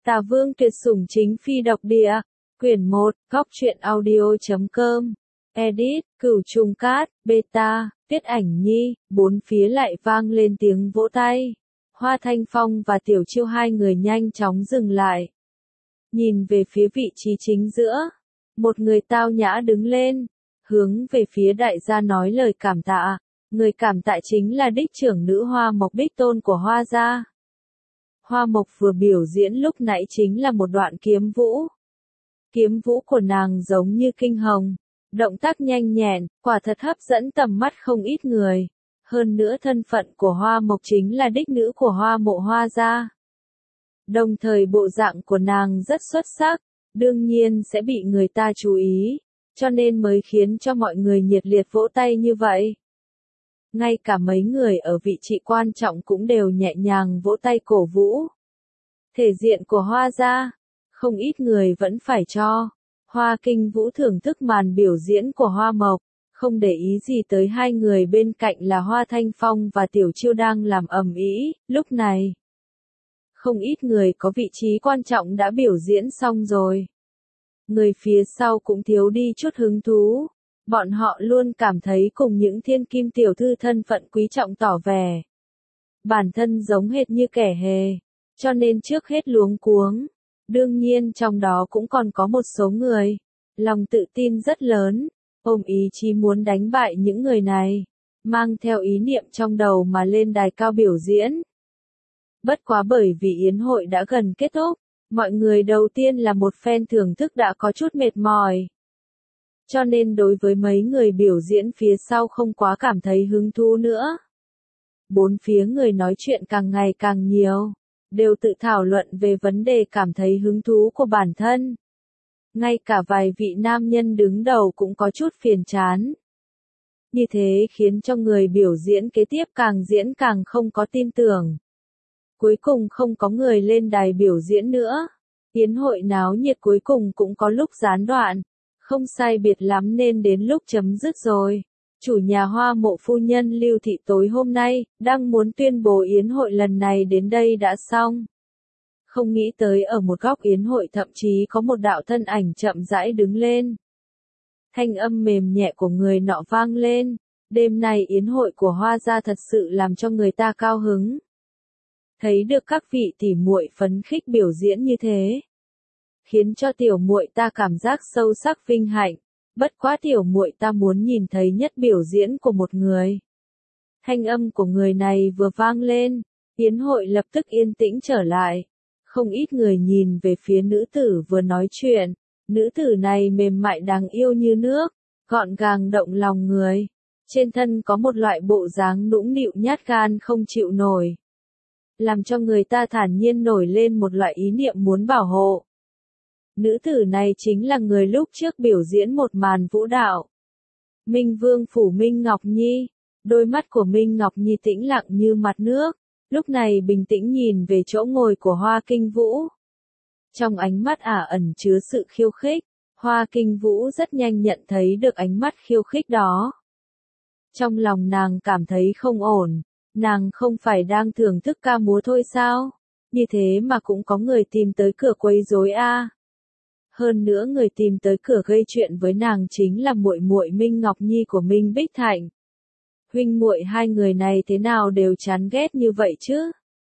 Tà Vương tuyệt sủng chính phi độc địa. Quyển 1, Góc truyện audio.com. Edit, Cửu Trùng Cát, Beta, Tiết Ảnh Nhi, bốn phía lại vang lên tiếng vỗ tay. Hoa Thanh Phong và Tiểu Chiêu hai người nhanh chóng dừng lại. Nhìn về phía vị trí chính giữa. Một người tao nhã đứng lên, hướng về phía đại gia nói lời cảm tạ. Người cảm tạ chính là đích trưởng nữ Hoa Mộc Bích Tôn của Hoa gia. Hoa Mộc vừa biểu diễn lúc nãy chính là một đoạn kiếm vũ. Kiếm vũ của nàng giống như kinh hồng, động tác nhanh nhẹn, quả thật hấp dẫn tầm mắt không ít người. Hơn nữa thân phận của Hoa Mộc chính là đích nữ của Hoa Mộ Hoa gia. Đồng thời bộ dạng của nàng rất xuất sắc, đương nhiên sẽ bị người ta chú ý, cho nên mới khiến cho mọi người nhiệt liệt vỗ tay như vậy. Ngay cả mấy người ở vị trí quan trọng cũng đều nhẹ nhàng vỗ tay cổ vũ. Thể diện của Hoa gia, không ít người vẫn phải cho. Hoa Kinh Vũ thưởng thức màn biểu diễn của Hoa Mộc, không để ý gì tới hai người bên cạnh là Hoa Thanh Phong và Tiểu Chiêu đang làm ầm ĩ. Lúc này, không ít người có vị trí quan trọng đã biểu diễn xong rồi. Người phía sau cũng thiếu đi chút hứng thú. Bọn họ luôn cảm thấy cùng những thiên kim tiểu thư thân phận quý trọng tỏ vẻ. Bản thân giống hệt như kẻ hề, cho nên trước hết luống cuống. Đương nhiên trong đó cũng còn có một số người, lòng tự tin rất lớn, ôm ý chí muốn đánh bại những người này, mang theo ý niệm trong đầu mà lên đài cao biểu diễn. Bất quá bởi vì yến hội đã gần kết thúc, mọi người đầu tiên là một phen thưởng thức đã có chút mệt mỏi. Cho nên đối với mấy người biểu diễn phía sau không quá cảm thấy hứng thú nữa. Bốn phía người nói chuyện càng ngày càng nhiều, đều tự thảo luận về vấn đề cảm thấy hứng thú của bản thân. Ngay cả vài vị nam nhân đứng đầu cũng có chút phiền chán. Như thế khiến cho người biểu diễn kế tiếp càng diễn càng không có tin tưởng. Cuối cùng không có người lên đài biểu diễn nữa. Yến hội náo nhiệt cuối cùng cũng có lúc gián đoạn. Không sai biệt lắm nên đến lúc chấm dứt rồi. Chủ nhà Hoa Mộ phu nhân Lưu Thị tối hôm nay, đang muốn tuyên bố yến hội lần này đến đây đã xong. Không nghĩ tới ở một góc yến hội thậm chí có một đạo thân ảnh chậm rãi đứng lên. Thanh âm mềm nhẹ của người nọ vang lên. Đêm nay yến hội của Hoa gia thật sự làm cho người ta cao hứng. Thấy được các vị tỉ muội phấn khích biểu diễn như thế, khiến cho tiểu muội ta cảm giác sâu sắc vinh hạnh. Bất quá tiểu muội ta muốn nhìn thấy nhất biểu diễn của một người. Thanh âm của người này vừa vang lên, yến hội lập tức yên tĩnh trở lại. Không ít người nhìn về phía nữ tử vừa nói chuyện. Nữ tử này mềm mại đáng yêu như nước, gọn gàng động lòng người. Trên thân có một loại bộ dáng nũng nịu nhát gan không chịu nổi, làm cho người ta thản nhiên nổi lên một loại ý niệm muốn bảo hộ. Nữ tử này chính là người lúc trước biểu diễn một màn vũ đạo. Minh Vương phủ Minh Ngọc Nhi. Đôi mắt của Minh Ngọc Nhi tĩnh lặng như mặt nước, lúc này bình tĩnh nhìn về chỗ ngồi của Hoa Kinh Vũ. Trong ánh mắt ẩn chứa sự khiêu khích, Hoa Kinh Vũ rất nhanh nhận thấy được ánh mắt khiêu khích đó. Trong lòng nàng cảm thấy không ổn, nàng không phải đang thưởng thức ca múa thôi sao? Như thế mà cũng có người tìm tới cửa quấy rối a. Hơn nữa người tìm tới cửa gây chuyện với nàng chính là muội muội Minh Ngọc Nhi của Minh Bích Thạnh. Huynh muội hai người này thế nào đều chán ghét như vậy chứ?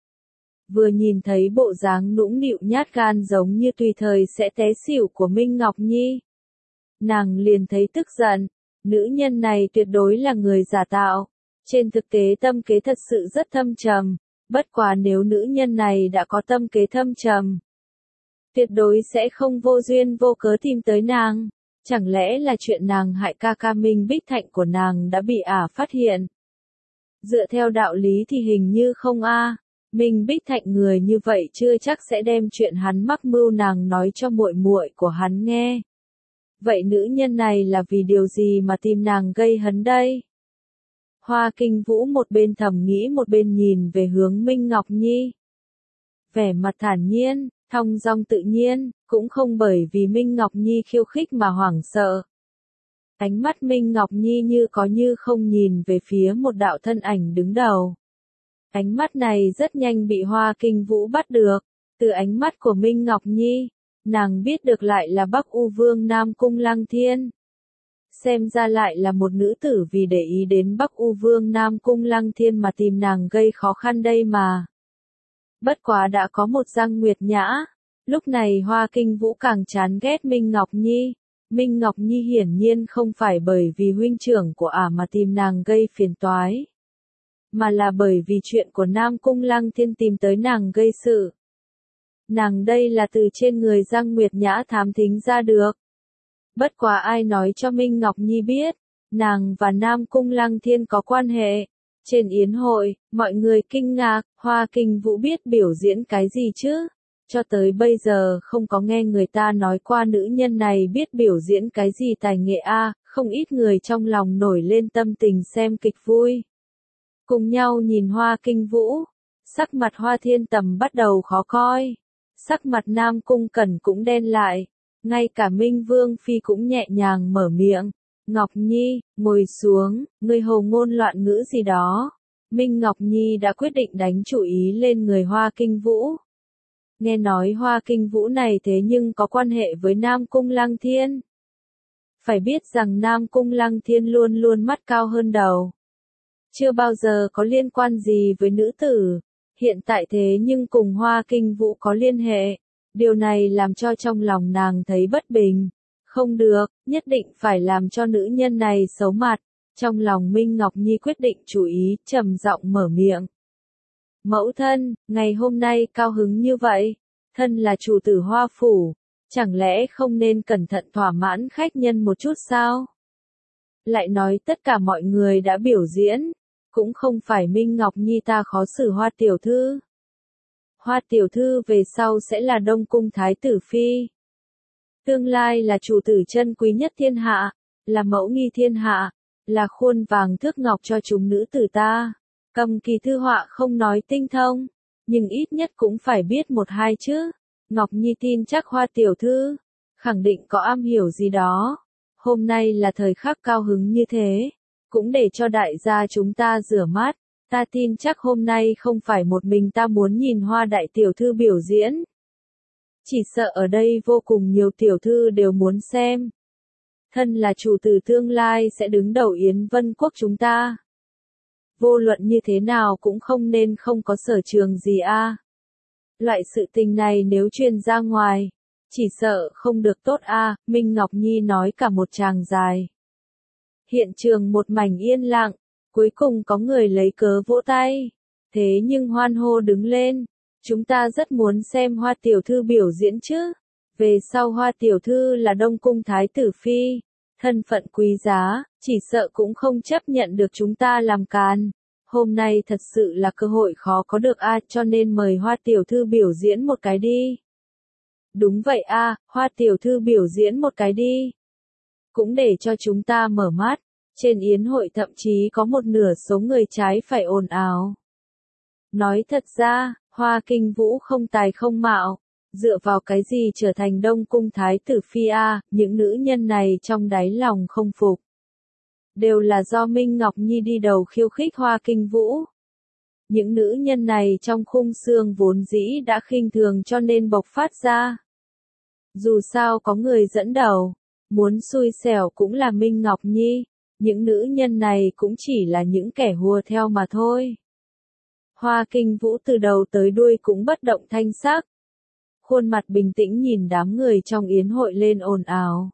Vừa nhìn thấy bộ dáng nũng nịu nhát gan giống như tùy thời sẽ té xỉu của Minh Ngọc Nhi, nàng liền thấy tức giận. Nữ nhân này tuyệt đối là người giả tạo. Trên thực tế tâm kế thật sự rất thâm trầm. Bất quá nếu nữ nhân này đã có tâm kế thâm trầm, tuyệt đối sẽ không vô duyên vô cớ tìm tới nàng. Chẳng lẽ là chuyện nàng hại ca ca Minh Bích Thạnh của nàng đã bị phát hiện? Dựa theo đạo lý thì hình như không a. Minh Bích Thạnh người như vậy chưa chắc sẽ đem chuyện hắn mắc mưu nàng nói cho muội muội của hắn nghe. Vậy nữ nhân này là vì điều gì mà tìm nàng gây hấn đây? Hoa Kinh Vũ một bên thầm nghĩ một bên nhìn về hướng Minh Ngọc Nhi. Vẻ mặt thản nhiên, thong dong tự nhiên, cũng không bởi vì Minh Ngọc Nhi khiêu khích mà hoảng sợ. Ánh mắt Minh Ngọc Nhi như có như không nhìn về phía một đạo thân ảnh đứng đầu. Ánh mắt này rất nhanh bị Hoa Kinh Vũ bắt được. Từ ánh mắt của Minh Ngọc Nhi, nàng biết được lại là Bắc U Vương Nam Cung Lăng Thiên. Xem ra lại là một nữ tử vì để ý đến Bắc U Vương Nam Cung Lăng Thiên mà tìm nàng gây khó khăn đây mà. Bất quá đã có một Giang Nguyệt Nhã, lúc này Hoa Kinh Vũ càng chán ghét Minh Ngọc Nhi. Minh Ngọc Nhi hiển nhiên không phải bởi vì huynh trưởng của ả mà tìm nàng gây phiền toái, mà là bởi vì chuyện của Nam Cung Lăng Thiên tìm tới nàng gây sự. Nàng đây là từ trên người Giang Nguyệt Nhã thám thính ra được. Bất quá ai nói cho Minh Ngọc Nhi biết, nàng và Nam Cung Lăng Thiên có quan hệ. Trên yến hội, mọi người kinh ngạc, Hoa Kinh Vũ biết biểu diễn cái gì chứ? Cho tới bây giờ không có nghe người ta nói qua nữ nhân này biết biểu diễn cái gì tài nghệ a, không ít người trong lòng nổi lên tâm tình xem kịch vui. Cùng nhau nhìn Hoa Kinh Vũ, sắc mặt Hoa Thiên Tầm bắt đầu khó coi, sắc mặt Nam Cung Cẩn cũng đen lại, ngay cả Minh Vương Phi cũng nhẹ nhàng mở miệng. Ngọc Nhi, ngồi xuống, ngươi hồ ngôn loạn ngữ gì đó. Minh Ngọc Nhi đã quyết định đánh chủ ý lên người Hoa Kinh Vũ. Nghe nói Hoa Kinh Vũ này thế nhưng có quan hệ với Nam Cung Lăng Thiên. Phải biết rằng Nam Cung Lăng Thiên luôn luôn mắt cao hơn đầu. Chưa bao giờ có liên quan gì với nữ tử. Hiện tại thế nhưng cùng Hoa Kinh Vũ có liên hệ. Điều này làm cho trong lòng nàng thấy bất bình. Không được, nhất định phải làm cho nữ nhân này xấu mặt. Trong lòng Minh Ngọc Nhi quyết định chú ý, trầm giọng mở miệng. Mẫu thân, ngày hôm nay cao hứng như vậy, thân là chủ tử Hoa Phủ, chẳng lẽ không nên cẩn thận thỏa mãn khách nhân một chút sao? Lại nói tất cả mọi người đã biểu diễn, cũng không phải Minh Ngọc Nhi ta khó xử Hoa tiểu thư. Hoa tiểu thư về sau sẽ là Đông Cung Thái tử Phi. Tương lai là chủ tử chân quý nhất thiên hạ, là mẫu nghi thiên hạ, là khuôn vàng thước ngọc cho chúng nữ tử ta. Cầm kỳ thư họa không nói tinh thông, nhưng ít nhất cũng phải biết một hai chứ. Ngọc Nhi tin chắc Hoa tiểu thư, khẳng định có am hiểu gì đó. Hôm nay là thời khắc cao hứng như thế, cũng để cho đại gia chúng ta rửa mắt. Ta tin chắc hôm nay không phải một mình ta muốn nhìn Hoa đại tiểu thư biểu diễn. Chỉ sợ ở đây vô cùng nhiều tiểu thư đều muốn xem. Thân là chủ tử tương lai sẽ đứng đầu Yến Vân Quốc chúng ta. Vô luận như thế nào cũng không nên không có sở trường gì a. Loại sự tình này nếu truyền ra ngoài, chỉ sợ không được tốt a. Minh Ngọc Nhi nói cả một tràng dài. Hiện trường một mảnh yên lặng, cuối cùng có người lấy cớ vỗ tay. Thế nhưng hoan hô đứng lên. Chúng ta rất muốn xem Hoa tiểu thư biểu diễn chứ. Về sau Hoa tiểu thư là Đông Cung Thái tử Phi. Thân phận quý giá, chỉ sợ cũng không chấp nhận được chúng ta làm càn. Hôm nay thật sự là cơ hội khó có được a, cho nên mời Hoa tiểu thư biểu diễn một cái đi. Đúng vậy a, Hoa tiểu thư biểu diễn một cái đi. Cũng để cho chúng ta mở mắt. Trên yến hội thậm chí có một nửa số người trái phải ồn ào. Nói thật ra, Hoa Kinh Vũ không tài không mạo, dựa vào cái gì trở thành Đông Cung Thái tử Phi a, những nữ nhân này trong đáy lòng không phục. Đều là do Minh Ngọc Nhi đi đầu khiêu khích Hoa Kinh Vũ. Những nữ nhân này trong khung xương vốn dĩ đã khinh thường cho nên bộc phát ra. Dù sao có người dẫn đầu, muốn xui xẻo cũng là Minh Ngọc Nhi, những nữ nhân này cũng chỉ là những kẻ hùa theo mà thôi. Hoa Kinh Vũ từ đầu tới đuôi cũng bất động thanh sắc. Khuôn mặt bình tĩnh nhìn đám người trong yến hội lên ồn ào.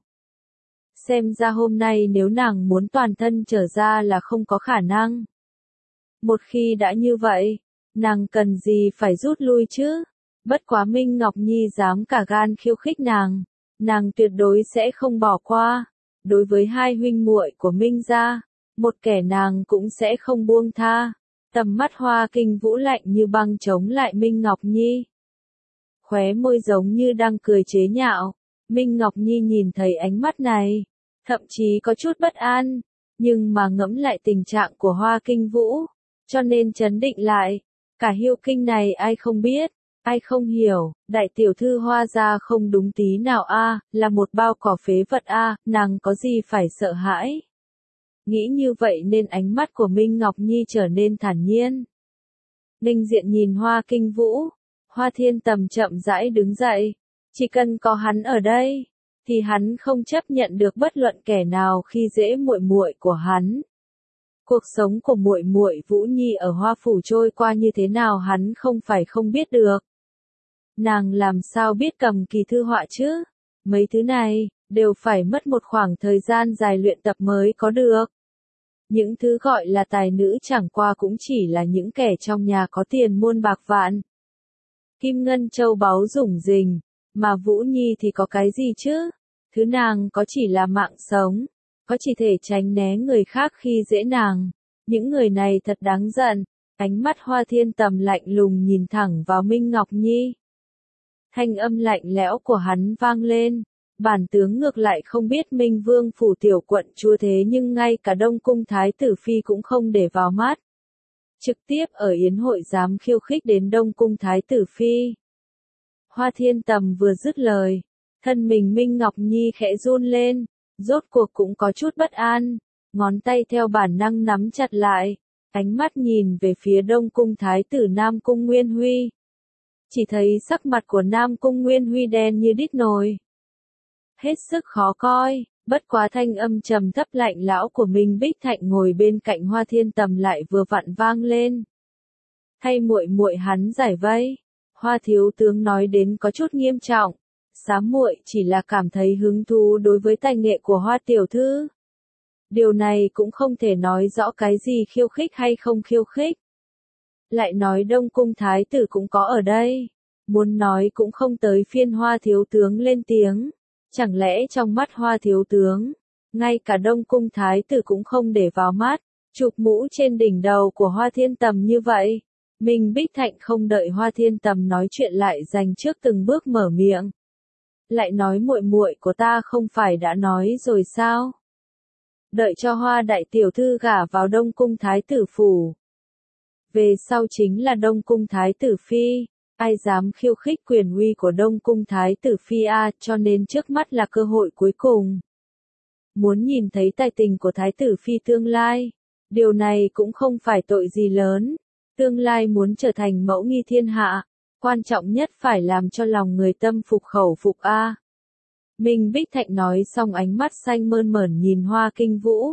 Xem ra hôm nay nếu nàng muốn toàn thân trở ra là không có khả năng. Một khi đã như vậy, nàng cần gì phải rút lui chứ? Bất quá Minh Ngọc Nhi dám cả gan khiêu khích nàng tuyệt đối sẽ không bỏ qua. Đối với hai huynh muội của Minh gia, một kẻ nàng cũng sẽ không buông tha. Tầm mắt Hoa Kinh Vũ lạnh như băng chống lại Minh Ngọc Nhi. Khóe môi giống như đang cười chế nhạo. Minh Ngọc Nhi nhìn thấy ánh mắt này, thậm chí có chút bất an, nhưng mà ngẫm lại tình trạng của Hoa Kinh Vũ, cho nên trấn định lại. Cả hiêu kinh này ai không biết, ai không hiểu, đại tiểu thư Hoa gia không đúng tí nào a, là một bao cỏ phế vật a, nàng có gì phải sợ hãi. Nghĩ như vậy nên ánh mắt của Minh Ngọc Nhi trở nên thản nhiên. Ninh Diện nhìn Hoa Kinh Vũ. Hoa Thiên Tầm chậm rãi đứng dậy, chỉ cần có hắn ở đây, thì hắn không chấp nhận được bất luận kẻ nào khi dễ muội muội của hắn. Cuộc sống của muội muội Vũ Nhi ở Hoa phủ trôi qua như thế nào hắn không phải không biết được. Nàng làm sao biết cầm kỳ thư họa chứ? Mấy thứ này đều phải mất một khoảng thời gian dài luyện tập mới có được. Những thứ gọi là tài nữ chẳng qua cũng chỉ là những kẻ trong nhà có tiền muôn bạc vạn. Kim ngân châu báu rủng rình, mà Vũ Nhi thì có cái gì chứ? Thứ nàng có chỉ là mạng sống, có chỉ thể tránh né người khác khi dễ nàng. Những người này thật đáng giận. Ánh mắt Hoa Thiên Tầm lạnh lùng nhìn thẳng vào Minh Ngọc Nhi. Thanh âm lạnh lẽo của hắn vang lên. Bản tướng ngược lại không biết Minh Vương phủ tiểu quận chúa thế nhưng ngay cả Đông Cung Thái tử Phi cũng không để vào mắt. Trực tiếp ở yến hội dám khiêu khích đến Đông Cung Thái tử Phi. Hoa Thiên Tầm vừa dứt lời, thân mình Minh Ngọc Nhi khẽ run lên, rốt cuộc cũng có chút bất an, ngón tay theo bản năng nắm chặt lại, ánh mắt nhìn về phía Đông Cung Thái tử Nam Cung Nguyên Huy. Chỉ thấy sắc mặt của Nam Cung Nguyên Huy đen như đít nồi. Hết sức khó coi, bất quá thanh âm trầm thấp lạnh lão của Minh Bích Thạnh ngồi bên cạnh Hoa Thiên Tầm lại vừa vặn vang lên. Thay muội muội hắn giải vây, Hoa thiếu tướng nói đến có chút nghiêm trọng, xám muội chỉ là cảm thấy hứng thú đối với tài nghệ của Hoa tiểu thư. Điều này cũng không thể nói rõ cái gì khiêu khích hay không khiêu khích. Lại nói Đông Cung Thái tử cũng có ở đây, muốn nói cũng không tới phiên Hoa thiếu tướng lên tiếng. Chẳng lẽ trong mắt Hoa thiếu tướng, ngay cả Đông Cung Thái tử cũng không để vào mắt, chụp mũ trên đỉnh đầu của Hoa Thiên Tầm như vậy. Minh Bích Thạnh không đợi Hoa Thiên Tầm nói chuyện lại dành trước từng bước mở miệng. Lại nói muội muội của ta không phải đã nói rồi sao? Đợi cho Hoa đại tiểu thư gả vào Đông Cung Thái tử phủ. Về sau chính là Đông Cung Thái tử Phi. Ai dám khiêu khích quyền uy của Đông Cung Thái tử Phi cho nên trước mắt là cơ hội cuối cùng. Muốn nhìn thấy tài tình của Thái tử Phi tương lai, điều này cũng không phải tội gì lớn. Tương lai muốn trở thành mẫu nghi thiên hạ, quan trọng nhất phải làm cho lòng người tâm phục khẩu phục Minh Bích Thạnh nói xong ánh mắt xanh mơn mởn nhìn Hoa Kinh Vũ.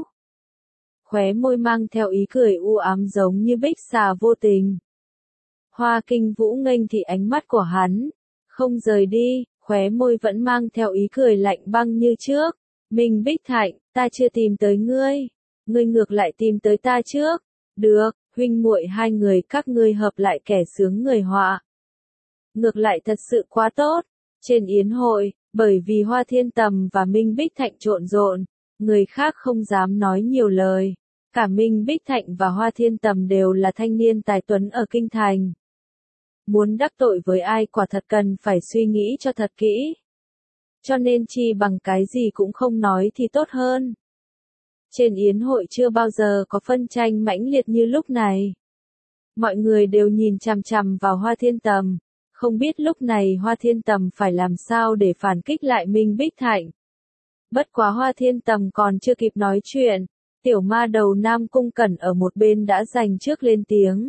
Khóe môi mang theo ý cười u ám giống như bích xà vô tình. Hoa Kinh Vũ nghênh thì ánh mắt của hắn, không rời đi, khóe môi vẫn mang theo ý cười lạnh băng như trước. Minh Bích Thạnh, ta chưa tìm tới ngươi, ngươi ngược lại tìm tới ta trước. Được, huynh muội hai người các ngươi hợp lại kẻ sướng người họa. Ngược lại thật sự quá tốt. Trên yến hội, bởi vì Hoa Thiên Tầm và Minh Bích Thạnh trộn rộn, người khác không dám nói nhiều lời. Cả Minh Bích Thạnh và Hoa Thiên Tầm đều là thanh niên tài tuấn ở kinh thành. Muốn đắc tội với ai quả thật cần phải suy nghĩ cho thật kỹ. Cho nên chi bằng cái gì cũng không nói thì tốt hơn. Trên yến hội chưa bao giờ có phân tranh mãnh liệt như lúc này. Mọi người đều nhìn chằm chằm vào Hoa Thiên Tầm, không biết lúc này Hoa Thiên Tầm phải làm sao để phản kích lại Minh Bích Thạnh. Bất quá Hoa Thiên Tầm còn chưa kịp nói chuyện, tiểu ma đầu Nam Cung Cẩn ở một bên đã giành trước lên tiếng.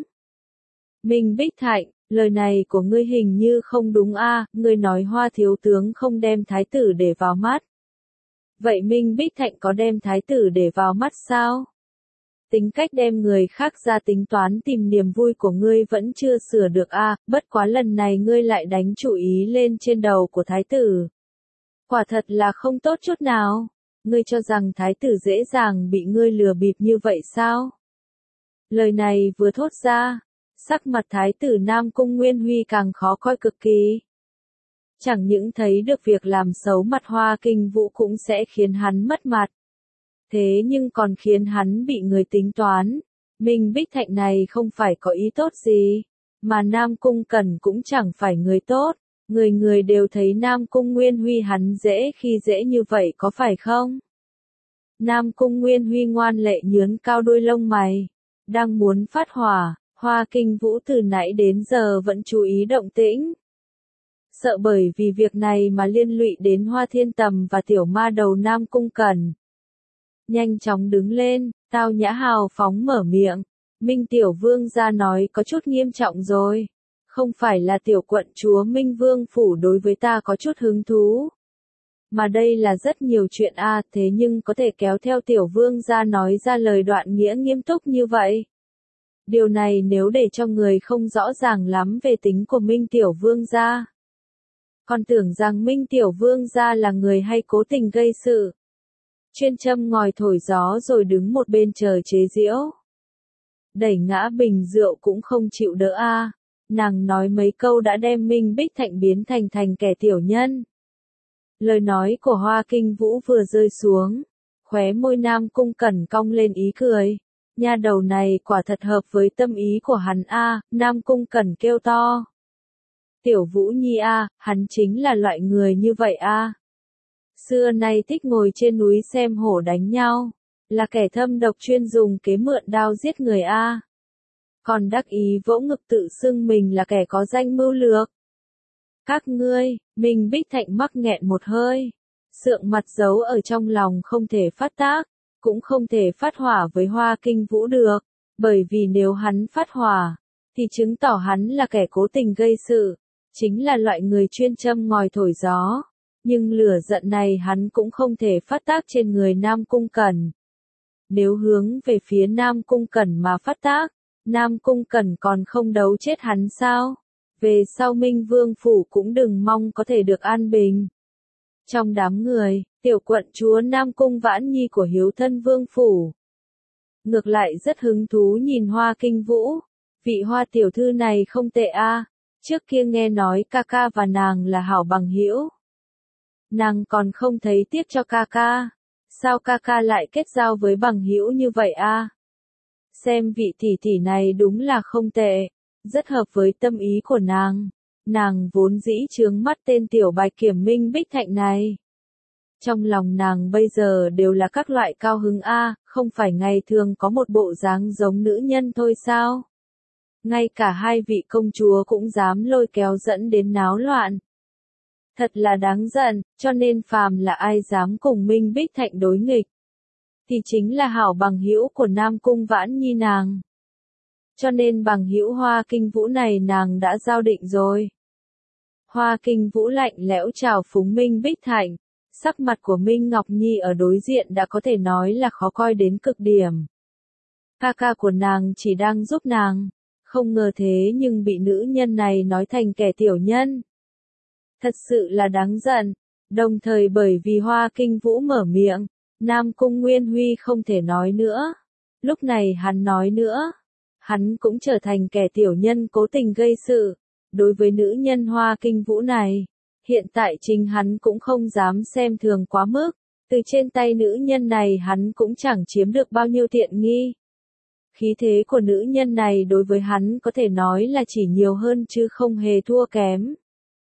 Minh Bích Thạnh, lời này của ngươi hình như không đúng ngươi nói Hoa thiếu tướng không đem thái tử để vào mắt. Vậy Minh Bích Thạnh có đem thái tử để vào mắt sao? Tính cách đem người khác ra tính toán tìm niềm vui của ngươi vẫn chưa sửa được bất quá lần này ngươi lại đánh chủ ý lên trên đầu của thái tử. Quả thật là không tốt chút nào. Ngươi cho rằng thái tử dễ dàng bị ngươi lừa bịp như vậy sao? Lời này vừa thốt ra, sắc mặt thái tử Nam Cung Nguyên Huy càng khó coi cực kỳ. Chẳng những thấy được việc làm xấu mặt Hoa Kinh Vũ cũng sẽ khiến hắn mất mặt. Thế nhưng còn khiến hắn bị người tính toán. Minh Bích Thạnh này không phải có ý tốt gì, mà Nam Cung Cẩn cũng chẳng phải người tốt. Người người đều thấy Nam Cung Nguyên Huy hắn dễ khi dễ như vậy có phải không? Nam Cung Nguyên Huy ngoan lệ nhướn cao đôi lông mày, đang muốn phát hỏa. Hoa Kinh Vũ từ nãy đến giờ vẫn chú ý động tĩnh. Sợ bởi vì việc này mà liên lụy đến Hoa Thiên Tầm và tiểu ma đầu Nam Cung Cẩn. Nhanh chóng đứng lên, tao nhã hào phóng mở miệng. Minh tiểu vương ra nói có chút nghiêm trọng rồi. Không phải là tiểu quận chúa Minh Vương Phủ đối với ta có chút hứng thú. Mà đây là rất nhiều chuyện thế nhưng có thể kéo theo tiểu vương ra nói ra lời đoạn nghĩa nghiêm túc như vậy. Điều này nếu để cho người không rõ ràng lắm về tính của Minh tiểu vương gia. Còn tưởng rằng Minh tiểu vương gia là người hay cố tình gây sự. Chuyên châm ngòi thổi gió rồi đứng một bên chờ chế giễu. Đẩy ngã bình rượu cũng không chịu đỡ Nàng nói mấy câu đã đem Minh Bích Thạnh biến thành kẻ tiểu nhân. Lời nói của Hoa Kinh Vũ vừa rơi xuống, khóe môi Nam Cung Cẩn cong lên ý cười. Nha đầu này quả thật hợp với tâm ý của hắn Nam Cung Cẩn kêu to. Tiểu Vũ Nhi hắn chính là loại người như vậy Xưa nay thích ngồi trên núi xem hổ đánh nhau, là kẻ thâm độc chuyên dùng kế mượn đao giết người Còn đắc ý vỗ ngực tự xưng mình là kẻ có danh mưu lược. Các ngươi, Minh Bích Thạnh mắc nghẹn một hơi. Sượng mặt giấu ở trong lòng không thể phát tác, cũng không thể phát hỏa với Hoa Kinh Vũ được. Bởi vì nếu hắn phát hỏa, thì chứng tỏ hắn là kẻ cố tình gây sự. Chính là loại người chuyên châm ngòi thổi gió. Nhưng lửa giận này hắn cũng không thể phát tác trên người Nam Cung Cẩn. Nếu hướng về phía Nam Cung Cẩn mà phát tác, Nam Cung Cẩn còn không đấu chết hắn sao? Về sau Minh Vương Phủ cũng đừng mong có thể được an bình. Trong đám người, tiểu quận chúa Nam Cung Vãn Nhi của hiếu thân Vương Phủ. Ngược lại rất hứng thú nhìn Hoa Kinh Vũ. Vị Hoa tiểu thư này không tệ trước kia nghe nói ca ca và nàng là hảo bằng hữu. Nàng còn không thấy tiếc cho ca ca. Sao ca ca lại kết giao với bằng hữu như vậy Xem vị tỷ tỷ này đúng là không tệ, rất hợp với tâm ý của nàng. Nàng vốn dĩ chướng mắt tên tiểu bạch kiểm Minh Bích Thạnh này. Trong lòng nàng bây giờ đều là các loại cao hứng không phải ngày thường có một bộ dáng giống nữ nhân thôi sao? Ngay cả hai vị công chúa cũng dám lôi kéo dẫn đến náo loạn. Thật là đáng giận, cho nên phàm là ai dám cùng Minh Bích Thạnh đối nghịch, thì chính là hảo bằng hữu của Nam Cung Vãn Nhi nàng. Cho nên bằng hữu Hoa Kinh Vũ này nàng đã giao định rồi. Hoa Kinh Vũ lạnh lẽo chào phúng Minh Bích Thạnh, sắc mặt của Minh Ngọc Nhi ở đối diện đã có thể nói là khó coi đến cực điểm. Ca ca của nàng chỉ đang giúp nàng, không ngờ thế nhưng bị nữ nhân này nói thành kẻ tiểu nhân. Thật sự là đáng giận, đồng thời bởi vì Hoa Kinh Vũ mở miệng, Nam Cung Nguyên Huy không thể nói nữa. Lúc này hắn nói nữa, hắn cũng trở thành kẻ tiểu nhân cố tình gây sự. Đối với nữ nhân Hoa Kinh Vũ này, hiện tại chính hắn cũng không dám xem thường quá mức. Từ trên tay nữ nhân này hắn cũng chẳng chiếm được bao nhiêu tiện nghi. Khí thế của nữ nhân này đối với hắn có thể nói là chỉ nhiều hơn chứ không hề thua kém.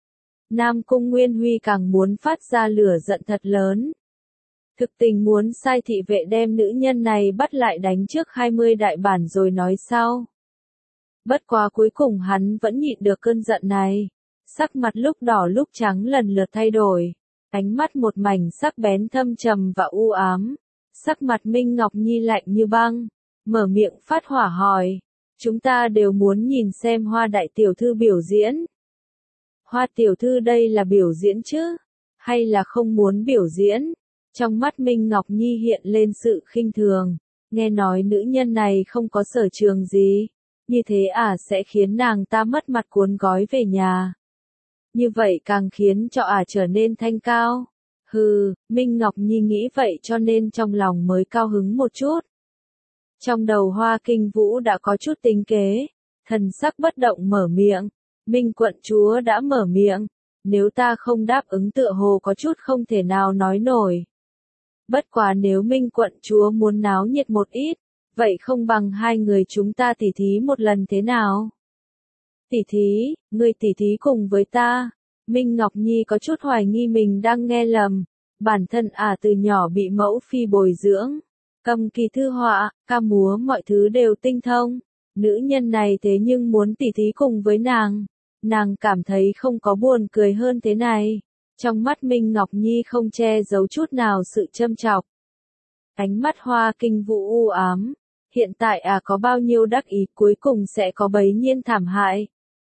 Nam Cung Nguyên Huy càng muốn phát ra lửa giận thật lớn. Thực tình muốn sai thị vệ đem nữ nhân này bắt lại đánh trước 20 đại bản rồi nói sau. Bất quá cuối cùng hắn vẫn nhịn được cơn giận này. Sắc mặt lúc đỏ lúc trắng lần lượt thay đổi. Ánh mắt một mảnh sắc bén thâm trầm và u ám. Sắc mặt Minh Ngọc Nhi lạnh như băng. Mở miệng phát hỏa hỏi. Chúng ta đều muốn nhìn xem Hoa đại tiểu thư biểu diễn. Hoa tiểu thư đây là biểu diễn chứ? Hay là không muốn biểu diễn? Trong mắt Minh Ngọc Nhi hiện lên sự khinh thường. Nghe nói nữ nhân này không có sở trường gì. Như thế sẽ khiến nàng ta mất mặt cuốn gói về nhà. Như vậy càng khiến cho trở nên thanh cao. Hừ, Minh Ngọc Nhi nghĩ vậy cho nên trong lòng mới cao hứng một chút. Trong đầu Hoa Kinh Vũ đã có chút tính kế. Thần sắc bất động mở miệng. Minh quận chúa đã mở miệng. Nếu ta không đáp ứng tựa hồ có chút không thể nào nói nổi. Bất quá nếu Minh quận chúa muốn náo nhiệt một ít, vậy không bằng hai người chúng ta tỉ thí một lần thế nào? Tỉ thí, người tỉ thí cùng với ta. Minh Ngọc Nhi có chút hoài nghi mình đang nghe lầm. Bản thân từ nhỏ bị mẫu phi bồi dưỡng. Cầm kỳ thư họa, ca múa mọi thứ đều tinh thông. Nữ nhân này thế nhưng muốn tỉ thí cùng với nàng. Nàng cảm thấy không có buồn cười hơn thế này. Trong mắt Minh Ngọc Nhi không che giấu chút nào sự châm chọc. Ánh mắt Hoa Kinh Vũ u ám. Hiện tại có bao nhiêu đắc ý cuối cùng sẽ có bấy nhiên thảm hại.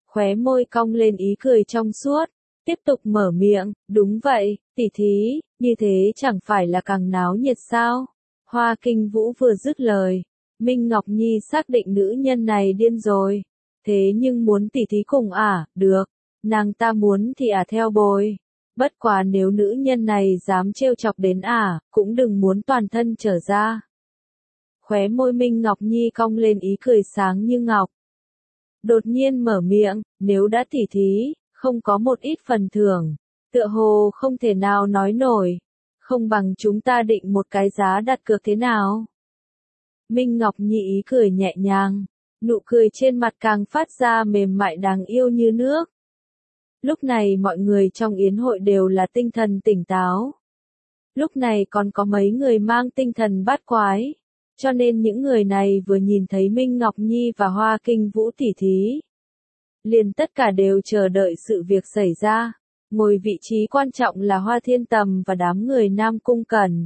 Khóe môi cong lên ý cười trong suốt, tiếp tục mở miệng, đúng vậy, tỷ thí, như thế chẳng phải là càng náo nhiệt sao? Hoa Kinh Vũ vừa dứt lời, Minh Ngọc Nhi xác định nữ nhân này điên rồi. Thế nhưng muốn tỷ thí cùng được, nàng ta muốn thì theo bồi. Bất quá nếu nữ nhân này dám trêu chọc đến cũng đừng muốn toàn thân trở ra. Khóe môi Minh Ngọc Nhi cong lên ý cười sáng như ngọc. Đột nhiên mở miệng, nếu đã tỉ thí, không có một ít phần thưởng, tựa hồ không thể nào nói nổi, không bằng chúng ta định một cái giá đặt cược thế nào. Minh Ngọc Nhi ý cười nhẹ nhàng, nụ cười trên mặt càng phát ra mềm mại đáng yêu như nước. Lúc này mọi người trong yến hội đều là tinh thần tỉnh táo. Lúc này còn có mấy người mang tinh thần bát quái, cho nên những người này vừa nhìn thấy Minh Ngọc Nhi và Hoa Kinh Vũ tỉ thí, liền tất cả đều chờ đợi sự việc xảy ra. Ngồi vị trí quan trọng là Hoa Thiên Tầm và đám người Nam Cung Cẩn.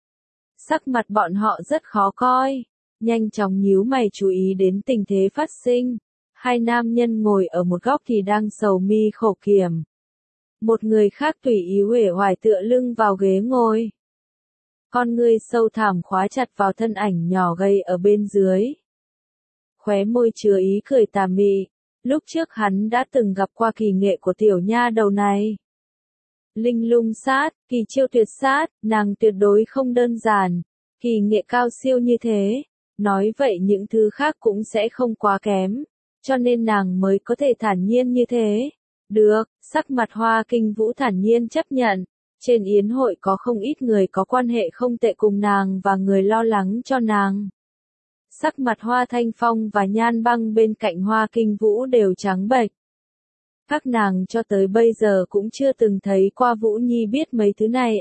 Sắc mặt bọn họ rất khó coi, nhanh chóng nhíu mày chú ý đến tình thế phát sinh. Hai nam nhân ngồi ở một góc thì đang sầu mi khổ kiểm. Một người khác tùy ý uể oải tựa lưng vào ghế ngồi. Con ngươi sâu thẳm khóa chặt vào thân ảnh nhỏ gầy ở bên dưới. Khóe môi chứa ý cười tà mị, lúc trước hắn đã từng gặp qua kỳ nghệ của tiểu nha đầu này. Linh lung sát, kỳ chiêu tuyệt sát, nàng tuyệt đối không đơn giản, kỳ nghệ cao siêu như thế, nói vậy những thứ khác cũng sẽ không quá kém, cho nên nàng mới có thể thản nhiên như thế. Được, sắc mặt Hoa Kinh Vũ thản nhiên chấp nhận. Trên yến hội có không ít người có quan hệ không tệ cùng nàng và người lo lắng cho nàng. Sắc mặt Hoa Thanh Phong và Nhan Băng bên cạnh Hoa Kinh Vũ đều trắng bệch. Các nàng cho tới bây giờ cũng chưa từng thấy qua Vũ Nhi biết mấy thứ này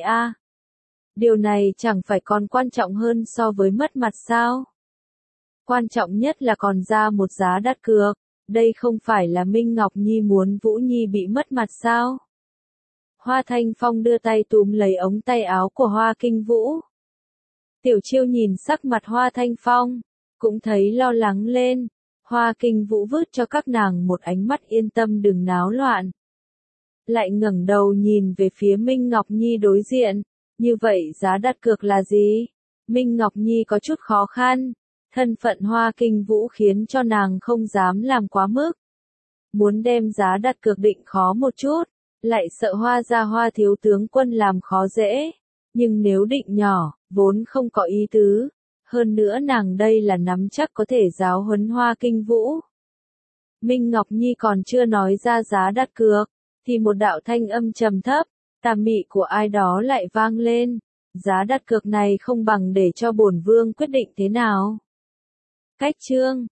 Điều này chẳng phải còn quan trọng hơn so với mất mặt sao? Quan trọng nhất là còn ra một giá đặt cược, đây không phải là Minh Ngọc Nhi muốn Vũ Nhi bị mất mặt sao? Hoa Thanh Phong đưa tay túm lấy ống tay áo của Hoa Kinh Vũ. Tiểu Chiêu nhìn sắc mặt Hoa Thanh Phong, cũng thấy lo lắng lên. Hoa Kinh Vũ vứt cho các nàng một ánh mắt yên tâm đừng náo loạn. Lại ngẩng đầu nhìn về phía Minh Ngọc Nhi đối diện, như vậy giá đặt cược là gì? Minh Ngọc Nhi có chút khó khăn, thân phận Hoa Kinh Vũ khiến cho nàng không dám làm quá mức. Muốn đem giá đặt cược định khó một chút, lại sợ Hoa gia Hoa thiếu tướng quân làm khó dễ, nhưng nếu định nhỏ, vốn không có ý tứ, hơn nữa nàng đây là nắm chắc có thể giáo huấn Hoa Kinh Vũ. Minh Ngọc Nhi còn chưa nói ra giá đặt cược, thì một đạo thanh âm trầm thấp, tà mị của ai đó lại vang lên, giá đặt cược này không bằng để cho bổn vương quyết định thế nào. Cách chương